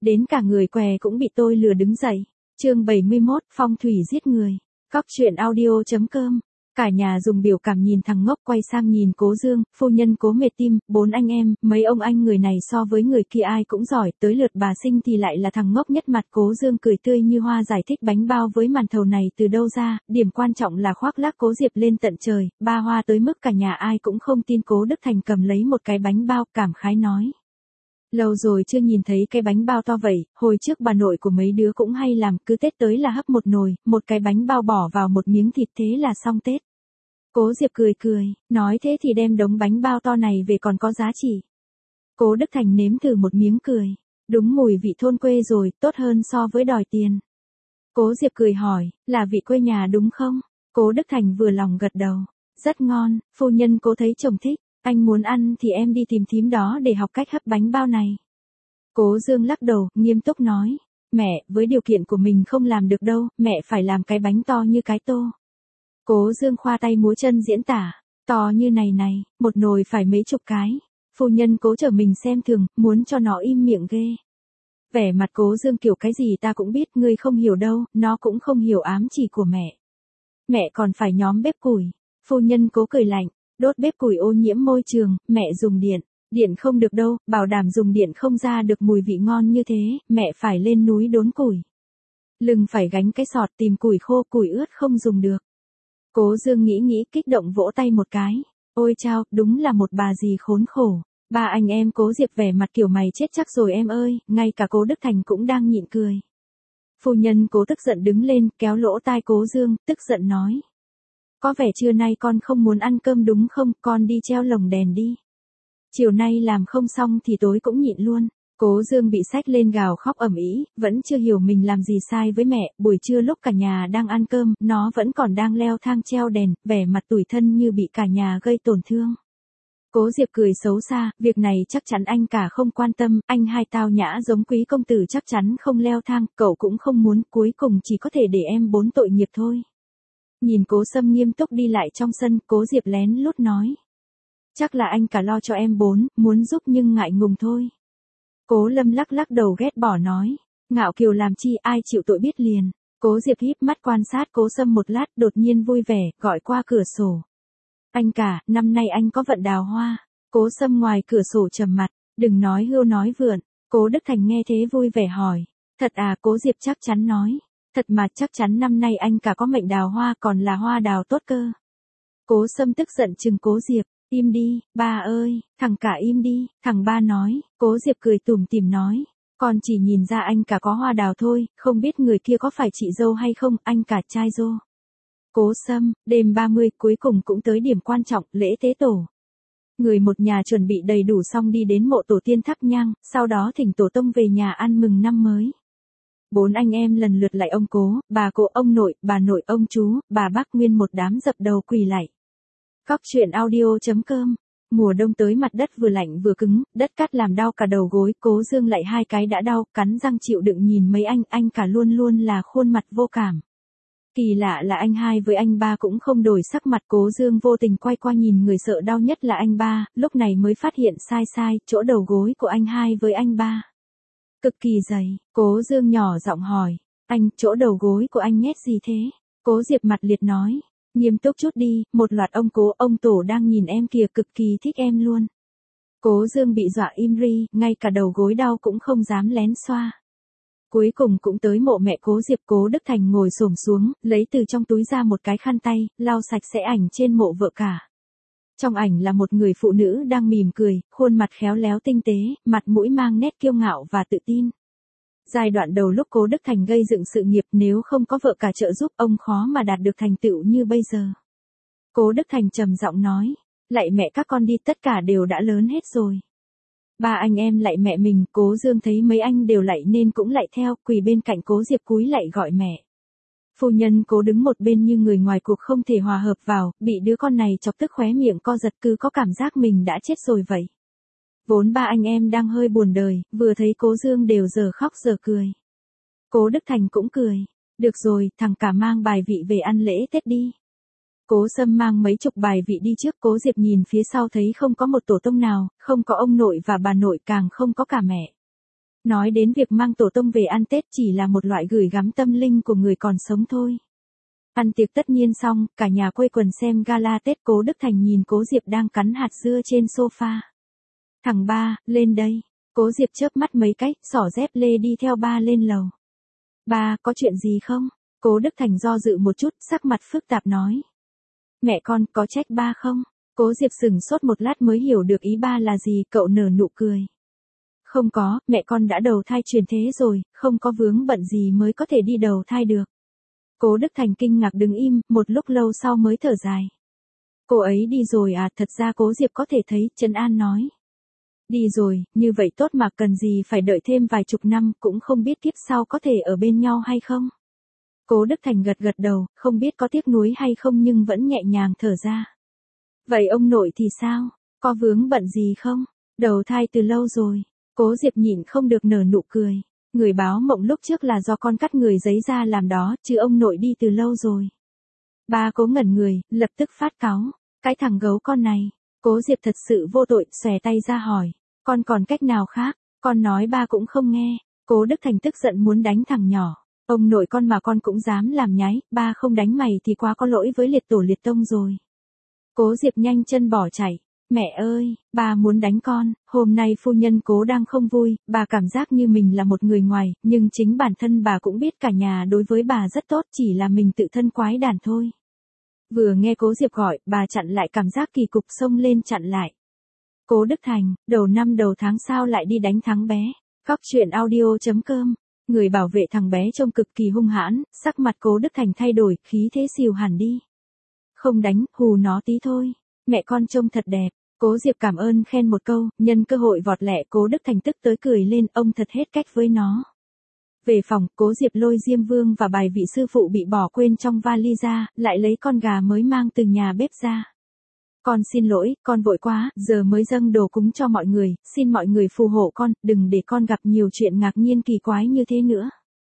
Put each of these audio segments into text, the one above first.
đến cả người què cũng bị tôi lừa đứng dậy. Chương 71, phong thủy giết người. Cóc truyện audio.com. Cả nhà dùng biểu cảm nhìn thằng ngốc quay sang nhìn Cố Dương, phu nhân Cố mệt tim, 4 anh em, mấy ông anh người này so với người kia ai cũng giỏi, tới lượt bà Sinh thì lại là thằng ngốc nhất mặt. Cố Dương cười tươi như hoa giải thích bánh bao với màn thầu này từ đâu ra, điểm quan trọng là khoác lác Cố Diệp lên tận trời, ba hoa tới mức cả nhà ai cũng không tin. Cố Đức Thành cầm lấy một cái bánh bao, cảm khái nói. Lâu rồi chưa nhìn thấy cái bánh bao to vậy, hồi trước bà nội của mấy đứa cũng hay làm, cứ Tết tới là hấp một nồi, một cái bánh bao bỏ vào một miếng thịt thế là xong Tết. Cố Diệp cười cười, nói thế thì đem đống bánh bao to này về còn có giá trị. Cố Đức Thành nếm thử một miếng cười, đúng mùi vị thôn quê rồi, tốt hơn so với đòi tiền. Cố Diệp cười hỏi, là vị quê nhà đúng không? Cố Đức Thành vừa lòng gật đầu, rất ngon, phu nhân Cố thấy chồng thích. Anh muốn ăn thì em đi tìm thím đó để học cách hấp bánh bao này. Cố Dương lắc đầu, nghiêm túc nói. Mẹ, với điều kiện của mình không làm được đâu, mẹ phải làm cái bánh to như cái tô. Cố Dương khoa tay múa chân diễn tả. To như này, một nồi phải mấy chục cái. Phu nhân Cố chờ mình xem thường, muốn cho nó im miệng ghê. Vẻ mặt Cố Dương kiểu cái gì ta cũng biết, ngươi không hiểu đâu, nó cũng không hiểu ám chỉ của mẹ. Mẹ còn phải nhóm bếp củi. Phu nhân Cố cười lạnh. Đốt bếp củi ô nhiễm môi trường, mẹ dùng điện. Điện không được đâu, bảo đảm dùng điện không ra được mùi vị ngon như thế, mẹ phải lên núi đốn củi. Lưng phải gánh cái sọt tìm củi khô, củi ướt không dùng được. Cố Dương nghĩ kích động vỗ tay một cái. Ôi chao, đúng là một bà dì khốn khổ. Ba anh em Cố Diệp vẻ mặt kiểu mày chết chắc rồi em ơi, ngay cả Cố Đức Thành cũng đang nhịn cười. Phu nhân Cố tức giận đứng lên, kéo lỗ tai Cố Dương, tức giận nói. Có vẻ trưa nay con không muốn ăn cơm đúng không, con đi treo lồng đèn đi. Chiều nay làm không xong thì tối cũng nhịn luôn. Cố Dương bị xách lên gào khóc ầm ĩ, vẫn chưa hiểu mình làm gì sai với mẹ. Buổi trưa lúc cả nhà đang ăn cơm, nó vẫn còn đang leo thang treo đèn, vẻ mặt tủi thân như bị cả nhà gây tổn thương. Cố Diệp cười xấu xa, việc này chắc chắn anh cả không quan tâm, anh hai tao nhã giống quý công tử chắc chắn không leo thang, cậu cũng không muốn, cuối cùng chỉ có thể để em 4 tội nghiệp thôi. Nhìn Cố Sâm nghiêm túc đi lại trong sân, Cố Diệp lén lút nói. Chắc là anh cả lo cho em 4, muốn giúp nhưng ngại ngùng thôi. Cố Lâm lắc đầu ghét bỏ nói. Ngạo kiều làm chi, ai chịu tội biết liền. Cố Diệp híp mắt quan sát Cố Sâm một lát, đột nhiên vui vẻ, gọi qua cửa sổ. Anh cả, năm nay anh có vận đào hoa. Cố Sâm ngoài cửa sổ trầm mặt, đừng nói hưu nói vượn. Cố Đức Thành nghe thế vui vẻ hỏi. Thật à? Cố Diệp chắc chắn nói. Thật mà, chắc chắn năm nay anh cả có mệnh đào hoa, còn là hoa đào tốt cơ. Cố Sâm tức giận chừng Cố Diệp, im đi, ba ơi, thằng cả im đi, thằng ba nói. Cố Diệp cười tủm tỉm nói, con chỉ nhìn ra anh cả có hoa đào thôi, không biết người kia có phải chị dâu hay không, anh cả trai rô. Cố Sâm, đêm 30 cuối cùng cũng tới điểm quan trọng, lễ tế tổ. Người một nhà chuẩn bị đầy đủ xong đi đến mộ tổ tiên thắp nhang, sau đó thỉnh tổ tông về nhà ăn mừng năm mới. 4 anh em lần lượt lại ông Cố, bà Cố, ông nội, bà nội, ông chú, bà bác, nguyên một đám dập đầu quỳ lạy. Cóc truyện audio.com. Mùa đông tới mặt đất vừa lạnh vừa cứng, đất cát làm đau cả đầu gối, Cố Dương lại hai cái đã đau, cắn răng chịu đựng nhìn mấy anh cả luôn luôn là khuôn mặt vô cảm. Kỳ lạ là anh hai với anh ba cũng không đổi sắc mặt. Cố Dương vô tình quay qua nhìn người sợ đau nhất là anh ba, lúc này mới phát hiện sai, chỗ đầu gối của anh hai với anh ba cực kỳ dày. Cố Dương nhỏ giọng hỏi, anh, chỗ đầu gối của anh nhét gì thế? Cố Diệp mặt liệt nói, nghiêm túc chút đi, một loạt ông cố, ông tổ đang nhìn em kìa, cực kỳ thích em luôn. Cố Dương bị dọa im ri, ngay cả đầu gối đau cũng không dám lén xoa. Cuối cùng cũng tới mộ mẹ Cố Diệp. Cố Đức Thành ngồi xổm xuống, lấy từ trong túi ra một cái khăn tay, lau sạch sẽ ảnh trên mộ vợ cả. Trong ảnh là một người phụ nữ đang mỉm cười, khuôn mặt khéo léo tinh tế, mặt mũi mang nét kiêu ngạo và tự tin. Giai đoạn đầu lúc Cố Đức Thành gây dựng sự nghiệp, nếu không có vợ cả trợ giúp, ông khó mà đạt được thành tựu như bây giờ. Cố Đức Thành trầm giọng nói, lạy mẹ các con đi, tất cả đều đã lớn hết rồi. Ba anh em lạy mẹ mình. Cố Dương thấy mấy anh đều lạy nên cũng lạy theo, quỳ bên cạnh Cố Diệp cúi lạy gọi mẹ. Phu nhân Cố đứng một bên như người ngoài cuộc không thể hòa hợp vào, bị đứa con này chọc tức khóe miệng co giật, cứ có cảm giác mình đã chết rồi vậy. Vốn ba anh em đang hơi buồn đời, vừa thấy Cố Dương đều giờ khóc giờ cười. Cố Đức Thành cũng cười, được rồi, thằng cả mang bài vị về ăn lễ Tết đi. Cố Sâm mang mấy chục bài vị đi trước. Cố Diệp nhìn phía sau thấy không có một tổ tông nào, không có ông nội và bà nội, càng không có cả mẹ. Nói đến việc mang tổ tông về ăn Tết chỉ là một loại gửi gắm tâm linh của người còn sống thôi. Ăn tiệc tất niên xong, cả nhà quây quần xem gala Tết. Cố Đức Thành nhìn Cố Diệp đang cắn hạt dưa trên sofa. Thằng ba, lên đây. Cố Diệp chớp mắt mấy cái, xỏ dép lê đi theo ba lên lầu. Ba, có chuyện gì không? Cố Đức Thành do dự một chút, sắc mặt phức tạp nói. Mẹ con, có trách ba không? Cố Diệp sững sốt một lát mới hiểu được ý ba là gì, cậu nở nụ cười. Không có, mẹ con đã đầu thai chuyển thế rồi, không có vướng bận gì mới có thể đi đầu thai được. Cố Đức Thành kinh ngạc đứng im, một lúc lâu sau mới thở dài. Cô ấy đi rồi à? Thật ra Cố Diệp có thể thấy, trấn an nói. Đi rồi, như vậy tốt mà, cần gì phải đợi thêm vài chục năm, cũng không biết kiếp sau có thể ở bên nhau hay không. Cố Đức Thành gật gật đầu, không biết có tiếc nuối hay không nhưng vẫn nhẹ nhàng thở ra. Vậy ông nội thì sao? Có vướng bận gì không? Đầu thai từ lâu rồi. Cố Diệp nhịn không được nở nụ cười. Người báo mộng lúc trước là do con cắt người giấy ra làm đó, chứ ông nội đi từ lâu rồi. Ba Cố ngẩn người, lập tức phát cáu. Cái thằng gấu con này. Cố Diệp thật sự vô tội, xòe tay ra hỏi. Con còn cách nào khác? Con nói ba cũng không nghe. Cố Đức Thành tức giận muốn đánh thằng nhỏ. Ông nội con mà con cũng dám làm nhái, ba không đánh mày thì quá có lỗi với liệt tổ liệt tông rồi. Cố Diệp nhanh chân bỏ chạy. Mẹ ơi, ba muốn đánh con, hôm nay phu nhân Cố đang không vui, bà cảm giác như mình là một người ngoài, nhưng chính bản thân bà cũng biết cả nhà đối với bà rất tốt, chỉ là mình tự thân quái đản thôi. Vừa nghe Cố Diệp gọi, bà chặn lại, cảm giác kỳ cục xông lên chặn lại. Cố Đức Thành, đầu năm đầu tháng sao lại đi đánh thắng bé? Cóc truyện audio.com. Người bảo vệ thằng bé trông cực kỳ hung hãn, sắc mặt Cố Đức Thành thay đổi, khí thế xìu hẳn đi. Không đánh, hù nó tí thôi. Mẹ con trông thật đẹp. Cố Diệp cảm ơn khen một câu, nhân cơ hội vọt lẹ. Cố Đức Thành tức tới cười lên, ông thật hết cách với nó. Về phòng, Cố Diệp lôi Diêm Vương và bài vị sư phụ bị bỏ quên trong vali ra, lại lấy con gà mới mang từ nhà bếp ra. Con xin lỗi, con vội quá, giờ mới dâng đồ cúng cho mọi người, xin mọi người phù hộ con, đừng để con gặp nhiều chuyện ngạc nhiên kỳ quái như thế nữa.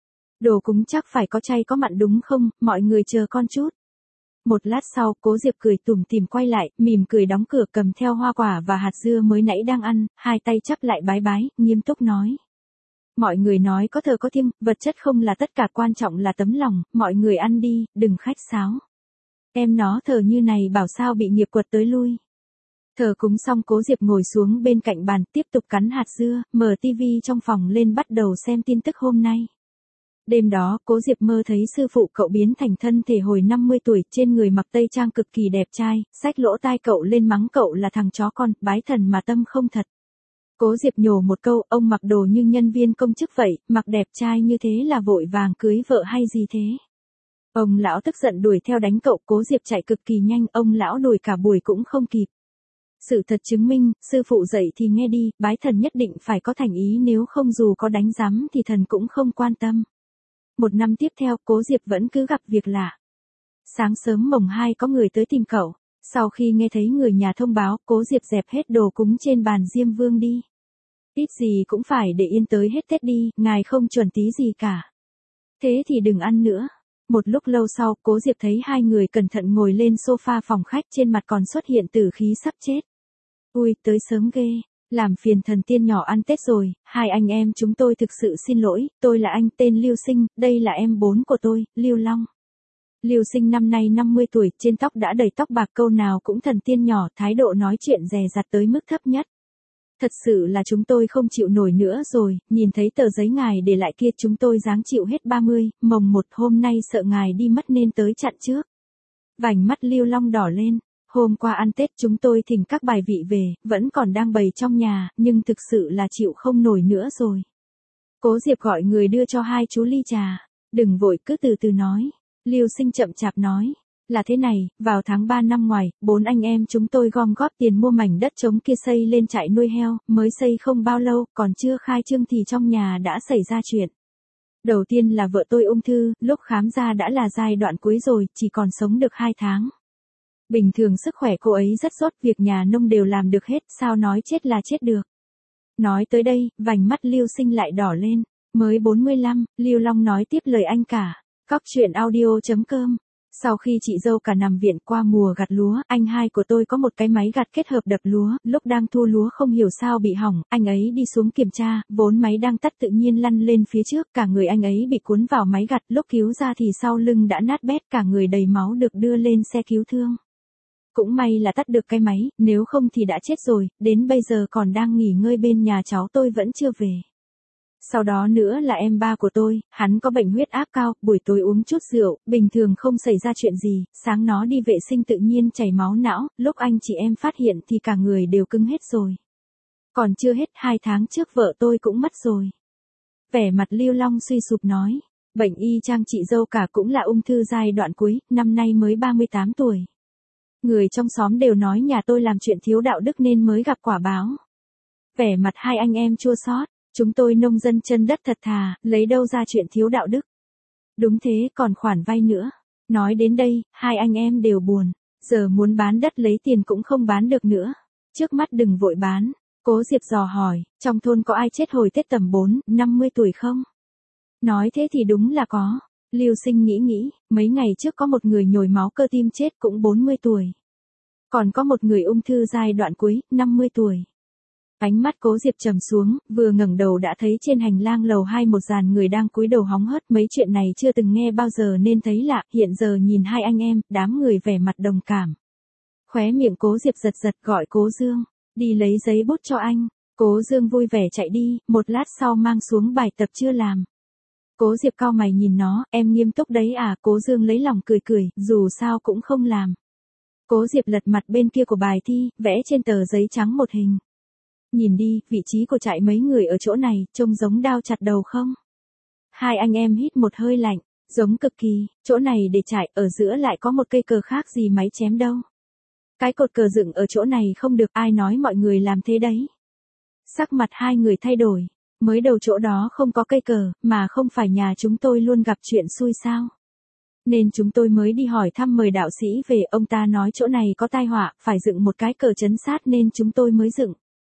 Đồ cúng chắc phải có chay có mặn đúng không, mọi người chờ con chút. Một lát sau, Cố Diệp cười tủm tỉm quay lại, mỉm cười đóng cửa, cầm theo hoa quả và hạt dưa mới nãy đang ăn, hai tay chắp lại bái bái, nghiêm túc nói. Mọi người nói có thờ có thiêng, vật chất không là tất cả, quan trọng là tấm lòng, mọi người ăn đi, đừng khách sáo. Em nó thờ như này bảo sao bị nghiệp quật tới lui. Thờ cúng xong, Cố Diệp ngồi xuống bên cạnh bàn, tiếp tục cắn hạt dưa, mở tivi trong phòng lên bắt đầu xem tin tức hôm nay. Đêm đó, Cố Diệp mơ thấy sư phụ cậu biến thành thân thể hồi 50 tuổi, trên người mặc tây trang cực kỳ đẹp trai, xách lỗ tai cậu lên mắng cậu là thằng chó con, bái thần mà tâm không thật. Cố Diệp nhổ một câu, ông mặc đồ như nhân viên công chức vậy, mặc đẹp trai như thế là vội vàng cưới vợ hay gì thế? Ông lão tức giận đuổi theo đánh cậu. Cố Diệp chạy cực kỳ nhanh, ông lão đuổi cả buổi cũng không kịp. Sự thật chứng minh, sư phụ dạy thì nghe đi, bái thần nhất định phải có thành ý, nếu không dù có đánh giám thì thần cũng không quan tâm. Một năm tiếp theo, Cố Diệp vẫn cứ gặp việc lạ. Sáng sớm mồng 2 có người tới tìm cậu. Sau khi nghe thấy người nhà thông báo, Cố Diệp dẹp hết đồ cúng trên bàn Diêm Vương đi. Ít gì cũng phải để yên tới hết Tết đi, ngài không chuẩn tí gì cả. Thế thì đừng ăn nữa. Một lúc lâu sau, Cố Diệp thấy hai người cẩn thận ngồi lên sofa phòng khách, trên mặt còn xuất hiện tử khí sắp chết. Ui, tới sớm ghê. Làm phiền thần tiên nhỏ ăn Tết rồi, hai anh em chúng tôi thực sự xin lỗi, tôi là anh tên Lưu Sinh, đây là em 4 của tôi, Lưu Long. Lưu Sinh năm nay 50 tuổi, trên tóc đã đầy tóc bạc, câu nào cũng thần tiên nhỏ, thái độ nói chuyện dè dặt tới mức thấp nhất. Thật sự là chúng tôi không chịu nổi nữa rồi, nhìn thấy tờ giấy ngài để lại kia chúng tôi dáng chịu hết 30, mồng 1 hôm nay sợ ngài đi mất nên tới chặn trước. Vành mắt Lưu Long đỏ lên. Hôm qua ăn Tết chúng tôi thỉnh các bài vị về, vẫn còn đang bày trong nhà, nhưng thực sự là chịu không nổi nữa rồi. Cố Diệp gọi người đưa cho hai chú ly trà. Đừng vội, cứ từ từ nói. Lưu Sinh chậm chạp nói. Là thế này, vào tháng 3 năm ngoài, 4 anh em chúng tôi gom góp tiền mua mảnh đất trống kia xây lên trại nuôi heo, mới xây không bao lâu, còn chưa khai trương thì trong nhà đã xảy ra chuyện. Đầu tiên là vợ tôi ung thư, lúc khám ra đã là giai đoạn cuối rồi, chỉ còn sống được 2 tháng. Bình thường sức khỏe cô ấy rất tốt, việc nhà nông đều làm được hết, sao nói chết là chết được. Nói tới đây, vành mắt Lưu Sinh lại đỏ lên. Mới 45, Lưu Long nói tiếp lời anh cả. Cóc truyện audio.com Sau khi chị dâu cả nằm viện qua mùa gặt lúa, anh hai của tôi có một cái máy gặt kết hợp đập lúa, lúc đang thu lúa không hiểu sao bị hỏng, anh ấy đi xuống kiểm tra, vốn máy đang tắt tự nhiên lăn lên phía trước, cả người anh ấy bị cuốn vào máy gặt, lúc cứu ra thì sau lưng đã nát bét, cả người đầy máu được đưa lên xe cứu thương. Cũng may là tắt được cái máy, nếu không thì đã chết rồi, đến bây giờ còn đang nghỉ ngơi bên nhà cháu tôi vẫn chưa về. Sau đó nữa là em ba của tôi, hắn có bệnh huyết áp cao, buổi tối uống chút rượu, bình thường không xảy ra chuyện gì, sáng nó đi vệ sinh tự nhiên chảy máu não, lúc anh chị em phát hiện thì cả người đều cứng hết rồi. Còn chưa hết 2 tháng trước vợ tôi cũng mất rồi. Vẻ mặt Lưu Long suy sụp nói, bệnh y chang chị dâu cả cũng là ung thư giai đoạn cuối, năm nay mới 38 tuổi. Người trong xóm đều nói nhà tôi làm chuyện thiếu đạo đức nên mới gặp quả báo. Vẻ mặt hai anh em chua xót. Chúng tôi nông dân chân đất thật thà, lấy đâu ra chuyện thiếu đạo đức. Đúng thế, còn khoản vay nữa. Nói đến đây, hai anh em đều buồn. Giờ muốn bán đất lấy tiền cũng không bán được nữa. Trước mắt đừng vội bán. Cố Diệp dò hỏi, trong thôn có ai chết hồi Tết tầm 50 tuổi không? Nói thế thì đúng là có. Lưu Sinh nghĩ, mấy ngày trước có một người nhồi máu cơ tim chết cũng 40 tuổi. Còn có một người ung thư giai đoạn cuối, 50 tuổi. Ánh mắt Cố Diệp trầm xuống, vừa ngẩng đầu đã thấy trên hành lang lầu 2 một dàn người đang cúi đầu hóng hớt, mấy chuyện này chưa từng nghe bao giờ nên thấy lạ, hiện giờ nhìn hai anh em, đám người vẻ mặt đồng cảm. Khóe miệng Cố Diệp giật gọi Cố Dương, đi lấy giấy bút cho anh. Cố Dương vui vẻ chạy đi, một lát sau mang xuống bài tập chưa làm. Cố Diệp cau mày nhìn nó, em nghiêm túc đấy à? Cố Dương lấy lòng cười, dù sao cũng không làm. Cố Diệp lật mặt bên kia của bài thi, vẽ trên tờ giấy trắng một hình. Nhìn đi, vị trí của trại mấy người ở chỗ này, trông giống đao chặt đầu không? Hai anh em hít một hơi lạnh, giống cực kỳ, chỗ này để trại, ở giữa lại có một cây cờ khác gì máy chém đâu. Cái cột cờ dựng ở chỗ này không được, ai nói mọi người làm thế đấy. Sắc mặt hai người thay đổi, mới đầu chỗ đó không có cây cờ, mà không phải nhà chúng tôi luôn gặp chuyện xui sao. Nên chúng tôi mới đi hỏi thăm mời đạo sĩ về, ông ta nói chỗ này có tai họa, phải dựng một cái cờ trấn sát nên chúng tôi mới dựng.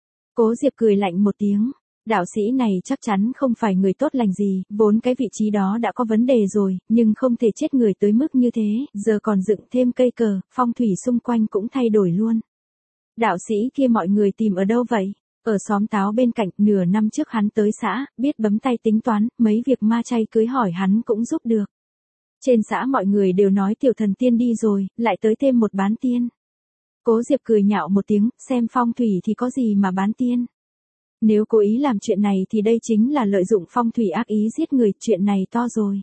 Cố Diệp cười lạnh một tiếng, đạo sĩ này chắc chắn không phải người tốt lành gì, vốn cái vị trí đó đã có vấn đề rồi, nhưng không thể chết người tới mức như thế, giờ còn dựng thêm cây cờ, phong thủy xung quanh cũng thay đổi luôn. Đạo sĩ kia mọi người tìm ở đâu vậy? Ở xóm Táo bên cạnh, nửa năm trước hắn tới xã, biết bấm tay tính toán, mấy việc ma chay cưới hỏi hắn cũng giúp được. Trên xã mọi người đều nói tiểu thần tiên đi rồi, lại tới thêm một bán tiên. Cố Diệp cười nhạo một tiếng, xem phong thủy thì có gì mà bán tiên. Nếu cố ý làm chuyện này thì đây chính là lợi dụng phong thủy ác ý giết người, chuyện này to rồi.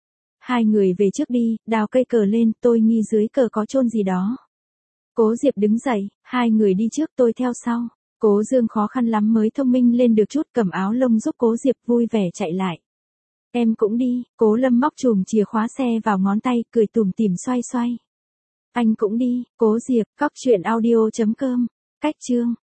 Hai người về trước đi, đào cây cờ lên, tôi nghi dưới cờ có chôn gì đó. Cố Diệp đứng dậy, hai người đi trước tôi theo sau. Cố Dương khó khăn lắm mới thông minh lên được chút, cầm áo lông giúp Cố Diệp vui vẻ chạy lại. Em cũng đi, Cố Lâm móc chùm chìa khóa xe vào ngón tay, cười tủm tỉm xoay. Anh cũng đi, Cố Diệp, cóc truyện audio.com, cách chương.